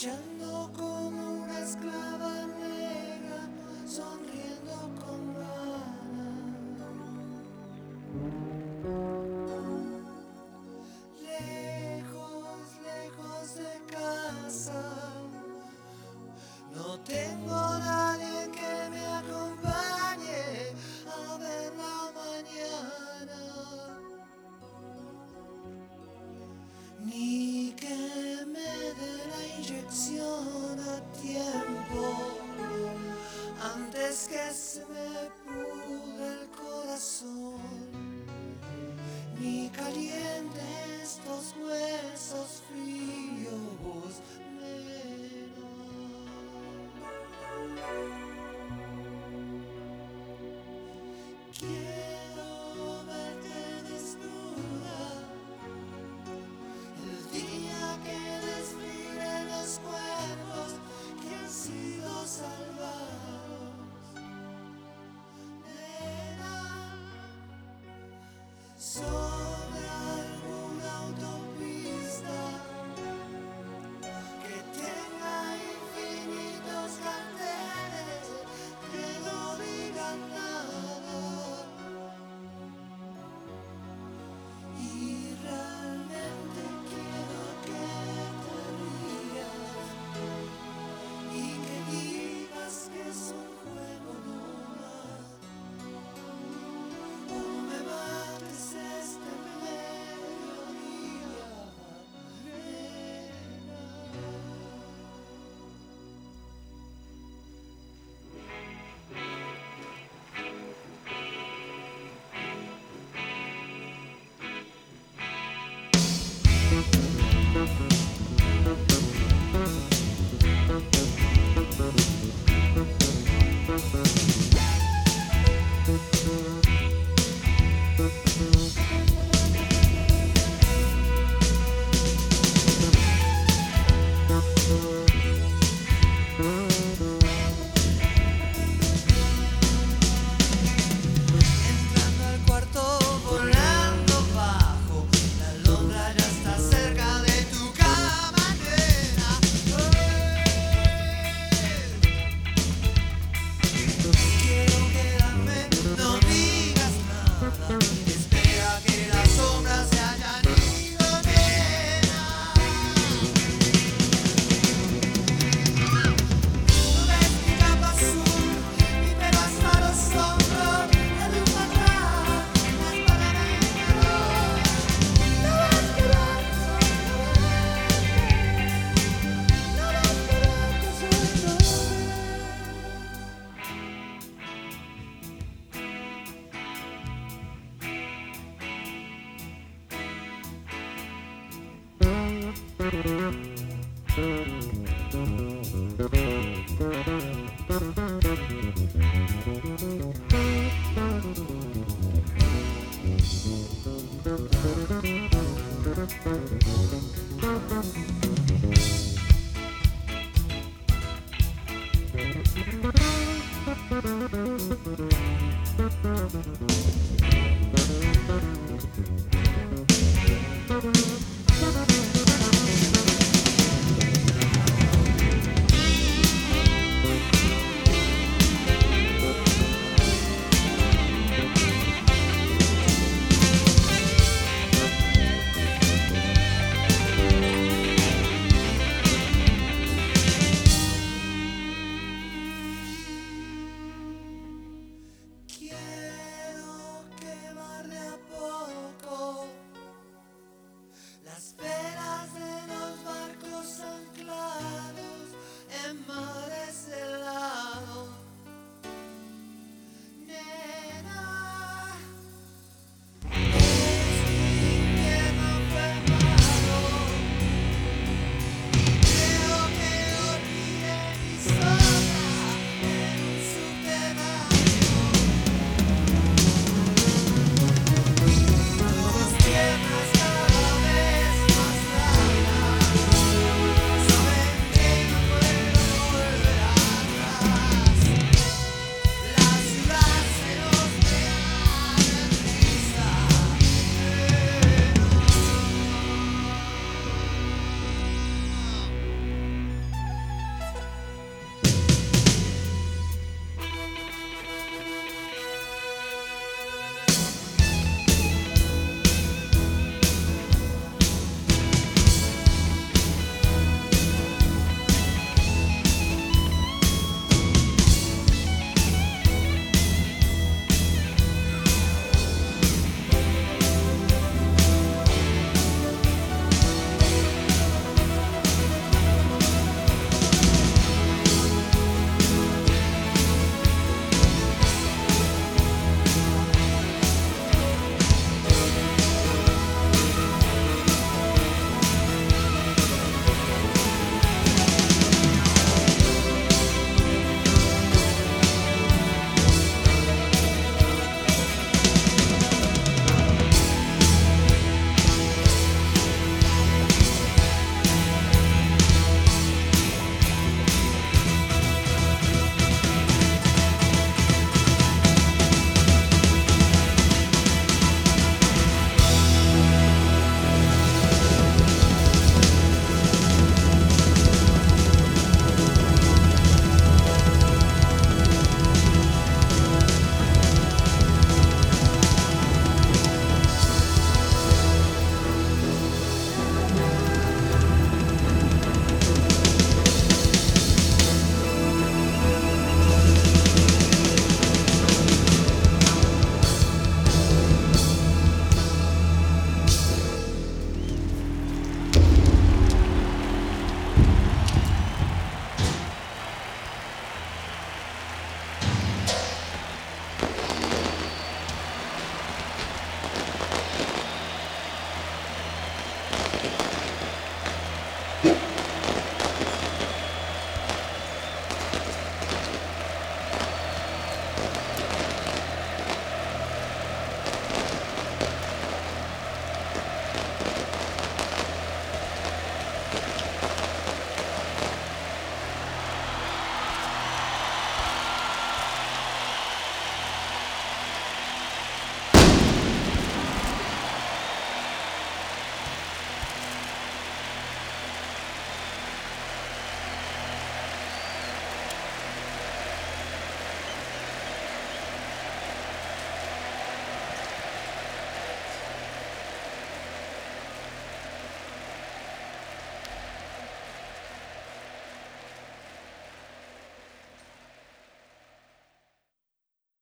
marchando como una esclava negra, sonriendo con ganas. Lejos, lejos de casa, no tengo nadie que me acompañe a ver la mañana, ni que me dé la inyección a tiempo antes que se me pudra el corazón, ni caliente estos huesos fríos. Quiero verte desnuda el día que desfilen los cuerpos que han sido salvados. Nena, sobre alguna autopista que tenga infinitos carteles que no digan nada. Y realmente quiero que te rías y que digas que es un juego nomás. O me mates este mediodía, nena. Entrando al cuarto, volando bajo, la alondra ya está cerca de tu cama, nena. Quiero quedarme, no digas nada, espera que las sombras se hayan ido, nena. No ves mi capa azul, mi pelo hasta los hombros, la luz atrás, las palabras de amor. No ves que no ves que soy